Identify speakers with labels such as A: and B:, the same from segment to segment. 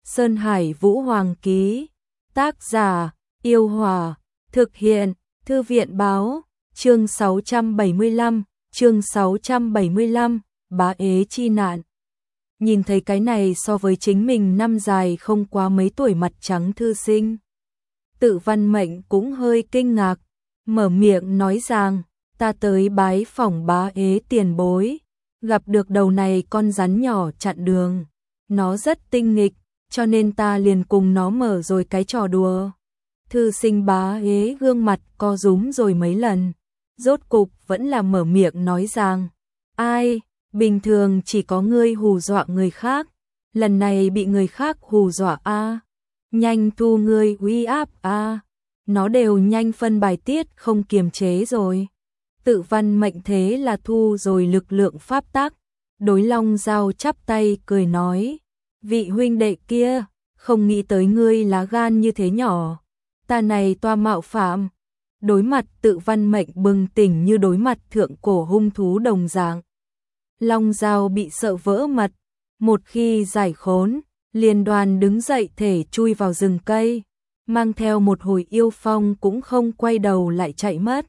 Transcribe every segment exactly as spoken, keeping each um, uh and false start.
A: Sơn Hải Vũ Hoàng ký. Tác giả, Yêu Hòa. Thực hiện, Thư viện báo. Chương sáu trăm bảy mươi lăm, chương sáu trăm bảy mươi lăm, bá ế chi nạn. Nhìn thấy cái này so với chính mình năm dài không quá mấy tuổi mặt trắng thư sinh. Tự Văn Mệnh cũng hơi kinh ngạc, mở miệng nói rằng, ta tới bái phỏng bá ế tiền bối, gặp được đầu này con rắn nhỏ chặn đường. Nó rất tinh nghịch, cho nên ta liền cùng nó mở rồi cái trò đùa. Thư sinh bá ế gương mặt co rúm rồi mấy lần, rốt cục vẫn là mở miệng nói rằng, ai, bình thường chỉ có ngươi hù dọa người khác, lần này bị người khác hù dọa a, nhanh thu ngươi uy áp a, nó đều nhanh phân bài tiết không kiềm chế rồi. Tự Văn Mệnh thế là thu rồi lực lượng pháp tắc, đối Long Dao chắp tay cười nói, vị huynh đệ kia, không nghĩ tới ngươi lá gan như thế nhỏ, ta này toa mạo phạm. Đối mặt Tự Văn Mệnh bừng tỉnh như đối mặt thượng cổ hung thú đồng dạng. Long Dao bị sợ vỡ mật, một khi giải khốn, liền đoàn đứng dậy thể chui vào rừng cây, mang theo một hồi yêu phong cũng không quay đầu lại chạy mất.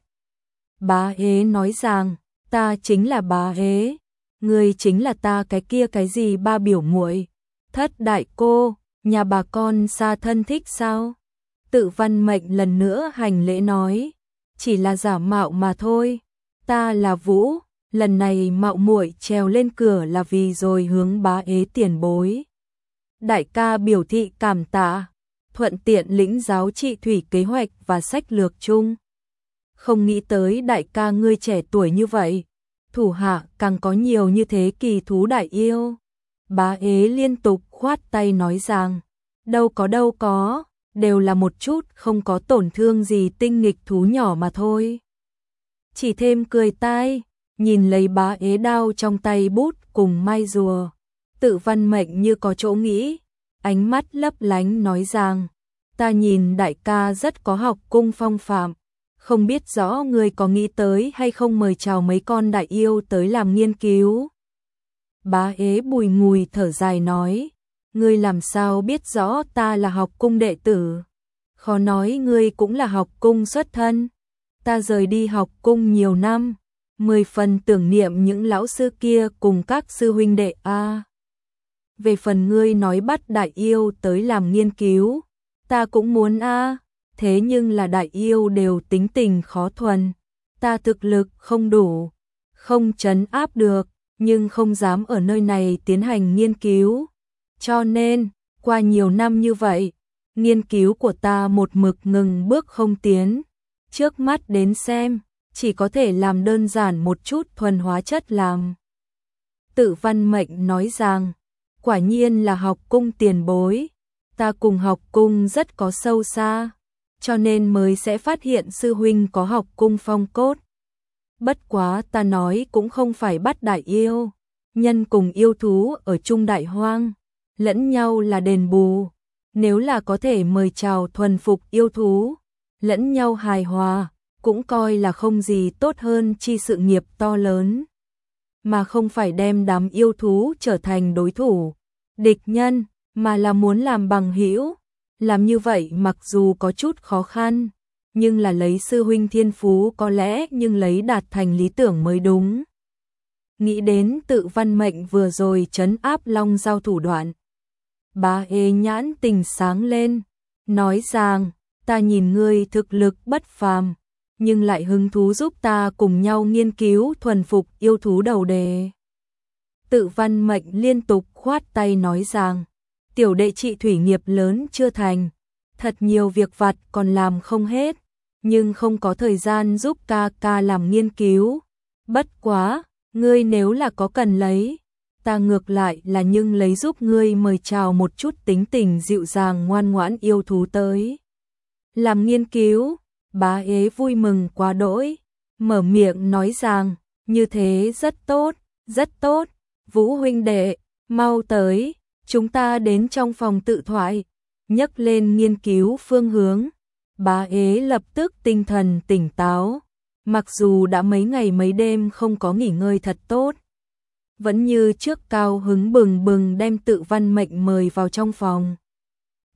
A: Bá ế nói rằng, ta chính là bá ế, ngươi chính là ta cái kia cái gì ba biểu muội, Thất đại cô, nhà bà con xa thân thích sao? Tự Văn Mệnh lần nữa hành lễ nói, chỉ là giả mạo mà thôi, ta là Vũ, lần này mạo muội trèo lên cửa là vì rồi hướng bá ế tiền bối. Đại ca biểu thị cảm tạ, thuận tiện lĩnh giáo trị thủy kế hoạch và sách lược chung. Không nghĩ tới đại ca ngươi trẻ tuổi như vậy, thủ hạ càng có nhiều như thế kỳ thú đại yêu. Bá ế liên tục khoát tay nói rằng, đâu có đâu có, đều là một chút không có tổn thương gì tinh nghịch thú nhỏ mà thôi. Chỉ thêm cười tai, nhìn lấy bá ế đao trong tay bút cùng mai rùa, Tự Văn Mệnh như có chỗ nghĩ, ánh mắt lấp lánh nói rằng, ta nhìn đại ca rất có học cung phong phạm, không biết rõ người có nghĩ tới hay không mời chào mấy con đại yêu tới làm nghiên cứu. Bá ế bùi ngùi thở dài nói, ngươi làm sao biết rõ ta là học cung đệ tử, khó nói ngươi cũng là học cung xuất thân. Ta rời đi học cung nhiều năm, mười phần tưởng niệm những lão sư kia cùng các sư huynh đệ a. Về phần ngươi nói bắt đại yêu tới làm nghiên cứu, ta cũng muốn a, thế nhưng là đại yêu đều tính tình khó thuần, ta thực lực không đủ, không trấn áp được, nhưng không dám ở nơi này tiến hành nghiên cứu. Cho nên, qua nhiều năm như vậy, nghiên cứu của ta một mực ngừng bước không tiến. Trước mắt đến xem, chỉ có thể làm đơn giản một chút thuần hóa chất làm. Tự Văn Mệnh nói rằng, quả nhiên là học cung tiền bối, ta cùng học cung rất có sâu xa, cho nên mới sẽ phát hiện sư huynh có học cung phong cốt. Bất quá ta nói cũng không phải bắt đại yêu, nhân cùng yêu thú ở chung đại hoang, lẫn nhau là đền bù, nếu là có thể mời chào thuần phục yêu thú, lẫn nhau hài hòa, cũng coi là không gì tốt hơn chi sự nghiệp to lớn, mà không phải đem đám yêu thú trở thành đối thủ, địch nhân, mà là muốn làm bằng hữu. Làm như vậy mặc dù có chút khó khăn, nhưng là lấy sư huynh thiên phú có lẽ nhưng lấy đạt thành lý tưởng mới đúng. Nghĩ đến Tự Văn Mệnh vừa rồi trấn áp Long Dao thủ đoạn, bá ế nhãn tình sáng lên, nói rằng, ta nhìn ngươi thực lực bất phàm, nhưng lại hứng thú giúp ta cùng nhau nghiên cứu thuần phục yêu thú đầu đề. Tự Văn Mệnh liên tục khoát tay nói rằng, tiểu đệ trị thủy nghiệp lớn chưa thành, thật nhiều việc vặt còn làm không hết, nhưng không có thời gian giúp ca ca làm nghiên cứu. Bất quá, ngươi nếu là có cần lấy, ta ngược lại là nhưng lấy giúp ngươi mời chào một chút tính tình dịu dàng ngoan ngoãn yêu thú tới làm nghiên cứu. Bá ế vui mừng quá đỗi, mở miệng nói rằng, như thế rất tốt, rất tốt, Vũ huynh đệ, mau tới, chúng ta đến trong phòng tự thoại, nhấc lên nghiên cứu phương hướng. Bá ế lập tức tinh thần tỉnh táo, mặc dù đã mấy ngày mấy đêm không có nghỉ ngơi thật tốt, vẫn như trước cao hứng bừng bừng đem Tự Văn Mệnh mời vào trong phòng.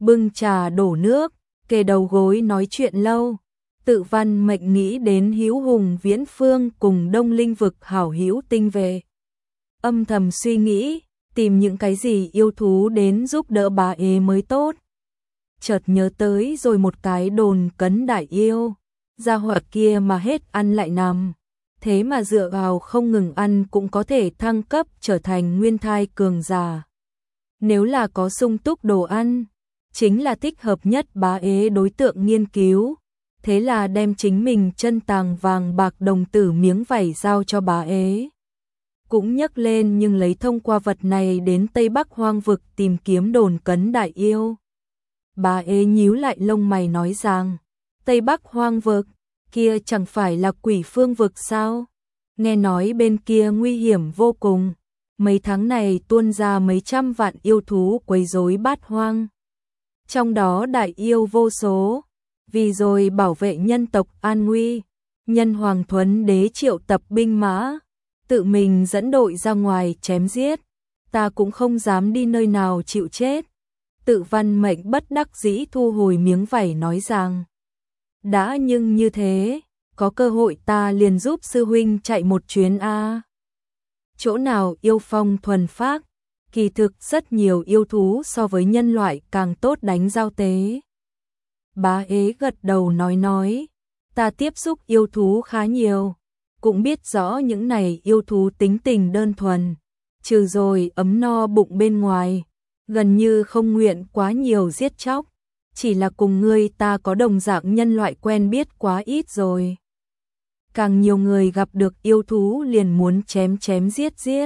A: bưng trà đổ nước, kề đầu gối nói chuyện lâu. Tự Văn Mệnh nghĩ đến Hữu Hùng Viễn Phương cùng Đông Linh vực hảo hữu tinh về. Âm thầm suy nghĩ, tìm những cái gì yêu thú đến giúp đỡ bà ế mới tốt. Chợt nhớ tới rồi một cái đồn cấn đại yêu, gia hỏa kia mà hết ăn lại nằm. Thế mà dựa vào không ngừng ăn cũng có thể thăng cấp trở thành nguyên thai cường giả. Nếu là có sung túc đồ ăn, chính là thích hợp nhất bá ế đối tượng nghiên cứu. Thế là đem chính mình chân tàng vàng bạc đồng tử miếng vảy giao cho bá ế. Cũng nhấc lên nhưng lấy thông qua vật này đến Tây Bắc hoang vực tìm kiếm đồn cấn đại yêu. Bá ế nhíu lại lông mày nói rằng, Tây Bắc hoang vực, kia chẳng phải là Quỷ Phương vực sao? Nghe nói bên kia nguy hiểm vô cùng, mấy tháng này tuôn ra mấy trăm vạn yêu thú quấy rối bát hoang. Trong đó đại yêu vô số, vì rồi bảo vệ nhân tộc an nguy, Nhân Hoàng Thuấn Đế triệu tập binh mã, tự mình dẫn đội ra ngoài chém giết, ta cũng không dám đi nơi nào chịu chết. Tự Văn Mệnh bất đắc dĩ thu hồi miếng vảy nói rằng, đã nhưng như thế, có cơ hội ta liền giúp sư huynh chạy một chuyến a. Chỗ nào yêu phong thuần phác, kỳ thực rất nhiều yêu thú so với nhân loại càng tốt đánh giao tế. Bá ế gật đầu nói nói, ta tiếp xúc yêu thú khá nhiều, cũng biết rõ những này yêu thú tính tình đơn thuần, trừ rồi ấm no bụng bên ngoài, gần như không nguyện quá nhiều giết chóc, chỉ là cùng ngươi ta có đồng dạng nhân loại quen biết quá ít rồi. Càng nhiều người gặp được yêu thú liền muốn chém chém giết giết.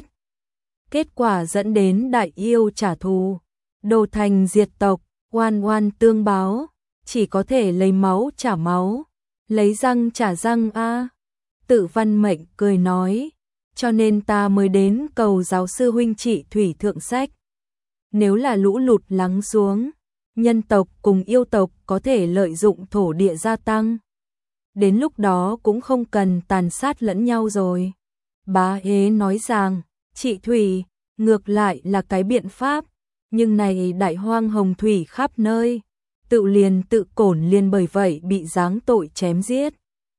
A: Kết quả dẫn đến đại yêu trả thù, đồ thành diệt tộc, oan oan tương báo, chỉ có thể lấy máu trả máu, lấy răng trả răng a. Tự Văn Mệnh cười nói, cho nên ta mới đến cầu giáo sư huynh trị thủy thượng sách. Nếu là lũ lụt lắng xuống, nhân tộc cùng yêu tộc có thể lợi dụng thổ địa gia tăng. Đến lúc đó cũng không cần tàn sát lẫn nhau rồi. Bá ế nói rằng, trị thủy, ngược lại là cái biện pháp, nhưng này đại hoang hồng thủy khắp nơi, tự liền tự cổn liền bởi vậy bị giáng tội chém giết.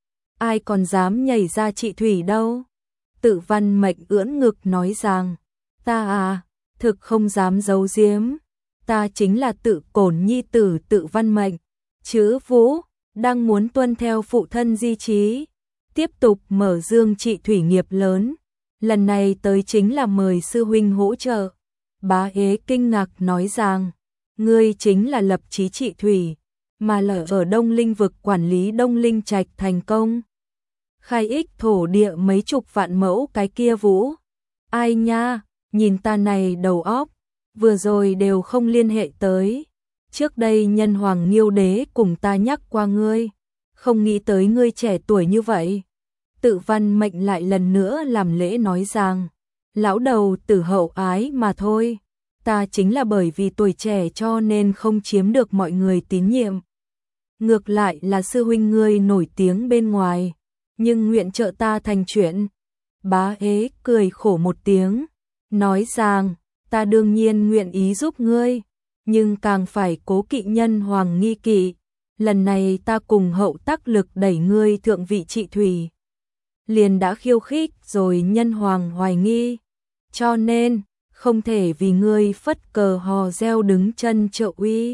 A: Ai còn dám nhảy ra trị thủy đâu. Tự Văn Mệnh ưỡn ngực nói rằng, ta à, thực không dám giấu giếm, ta chính là tự cổn nhi tử Tự Văn Mệnh, chữ Vũ, đang muốn tuân theo phụ thân di chí, tiếp tục mở dương trị thủy nghiệp lớn, lần này tới chính là mời sư huynh hỗ trợ. Bá ế kinh ngạc nói rằng, ngươi chính là lập chí trị thủy, mà lở ở Đông Linh vực quản lý Đông Linh trạch thành công. Khai ích thổ địa mấy chục vạn mẫu cái kia Vũ. Ai nha, nhìn ta này đầu óc, vừa rồi đều không liên hệ tới. Trước đây Nhân Hoàng Nghiêu Đế cùng ta nhắc qua ngươi, không nghĩ tới ngươi trẻ tuổi như vậy. Tự Văn Mệnh lại lần nữa làm lễ nói rằng, lão đầu tử hậu ái mà thôi, ta chính là bởi vì tuổi trẻ cho nên không chiếm được mọi người tín nhiệm. Ngược lại là sư huynh ngươi nổi tiếng bên ngoài, nhưng nguyện trợ ta thành chuyện. Bá ế cười khổ một tiếng, nói rằng, ta đương nhiên nguyện ý giúp ngươi, nhưng càng phải cố kỵ Nhân Hoàng nghi kỵ. Lần này ta cùng hậu tác lực đẩy ngươi thượng vị trị thủy, liền đã khiêu khích rồi Nhân Hoàng hoài nghi, cho nên không thể vì ngươi phất cờ hò reo đứng chân trợ uy.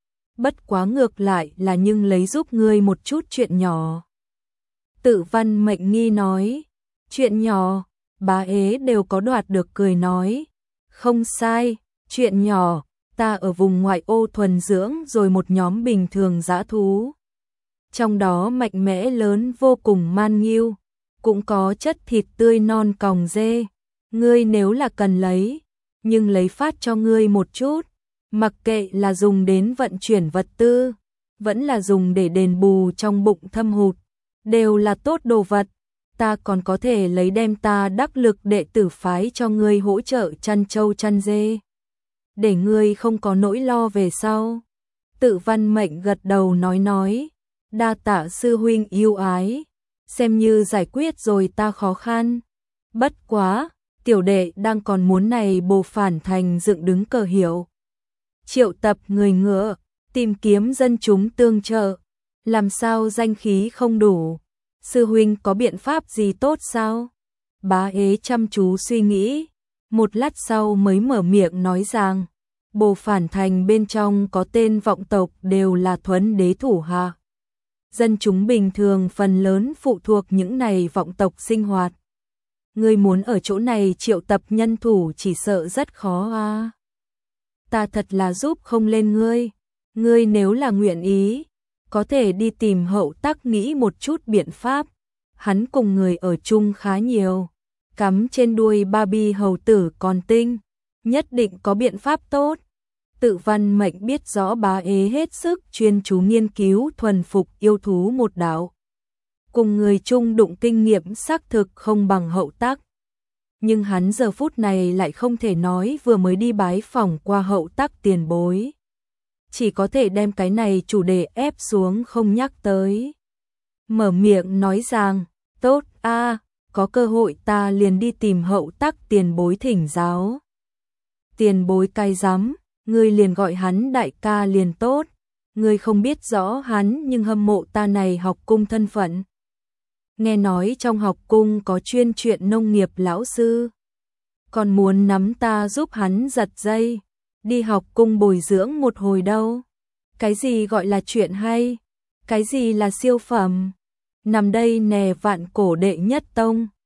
A: Bất quá ngược lại là nhưng lấy giúp ngươi một chút chuyện nhỏ. Tự Văn Mệnh nghi nói, chuyện nhỏ, bá ế đều có đoạt được cười nói, không sai, chuyện nhỏ, ta ở vùng ngoại ô thuần dưỡng rồi một nhóm bình thường dã thú. Trong đó mạnh mẽ lớn vô cùng man nghiêu, cũng có chất thịt tươi non còng dê, ngươi nếu là cần lấy, nhưng lấy phát cho ngươi một chút, mặc kệ là dùng đến vận chuyển vật tư, vẫn là dùng để đền bù trong bụng thâm hụt, đều là tốt đồ vật. Ta còn có thể lấy đem ta đắc lực đệ tử phái cho ngươi hỗ trợ chăn trâu chăn dê, để ngươi không có nỗi lo về sau. Tự Văn Mệnh gật đầu nói nói, đa tạ sư huynh yêu ái, xem như giải quyết rồi ta khó khăn. Bất quá, tiểu đệ đang còn muốn này bồ phản thành dựng đứng cờ hiệu, triệu tập người ngựa, tìm kiếm dân chúng tương trợ, làm sao danh khí không đủ, sư huynh có biện pháp gì tốt sao? Bá ế chăm chú suy nghĩ, một lát sau mới mở miệng nói rằng, Bồ Phản Thành bên trong có tên vọng tộc đều là thuấn đế thủ hạ. Dân chúng bình thường phần lớn phụ thuộc những này vọng tộc sinh hoạt. Ngươi muốn ở chỗ này triệu tập nhân thủ chỉ sợ rất khó à. Ta thật là giúp không lên ngươi. Ngươi nếu là nguyện ý, có thể đi tìm Hậu Tắc nghĩ một chút biện pháp. Hắn cùng người ở chung khá nhiều. Cắm trên đuôi ba bi hầu tử còn tinh, nhất định có biện pháp tốt. Tự Văn Mệnh biết rõ Bá Ế hết sức chuyên chú nghiên cứu thuần phục yêu thú một đạo. Cùng người chung đụng kinh nghiệm xác thực không bằng Hậu Tắc. Nhưng hắn giờ phút này lại không thể nói vừa mới đi bái phỏng qua Hậu Tắc tiền bối. Chỉ có thể đem cái này chủ đề ép xuống không nhắc tới. Mở miệng nói rằng, tốt a, có cơ hội ta liền đi tìm Hậu Tắc tiền bối thỉnh giáo. Tiền bối cay rắm, ngươi liền gọi hắn đại ca liền tốt. Ngươi không biết rõ hắn nhưng hâm mộ ta này học cung thân phận. Nghe nói trong học cung có chuyên chuyện nông nghiệp lão sư. Còn muốn nắm ta giúp hắn giật dây. Đi học cung bồi dưỡng một hồi đâu. Cái gì gọi là chuyện hay? Cái gì là siêu phẩm? Nằm đây nè vạn cổ đệ nhất tông.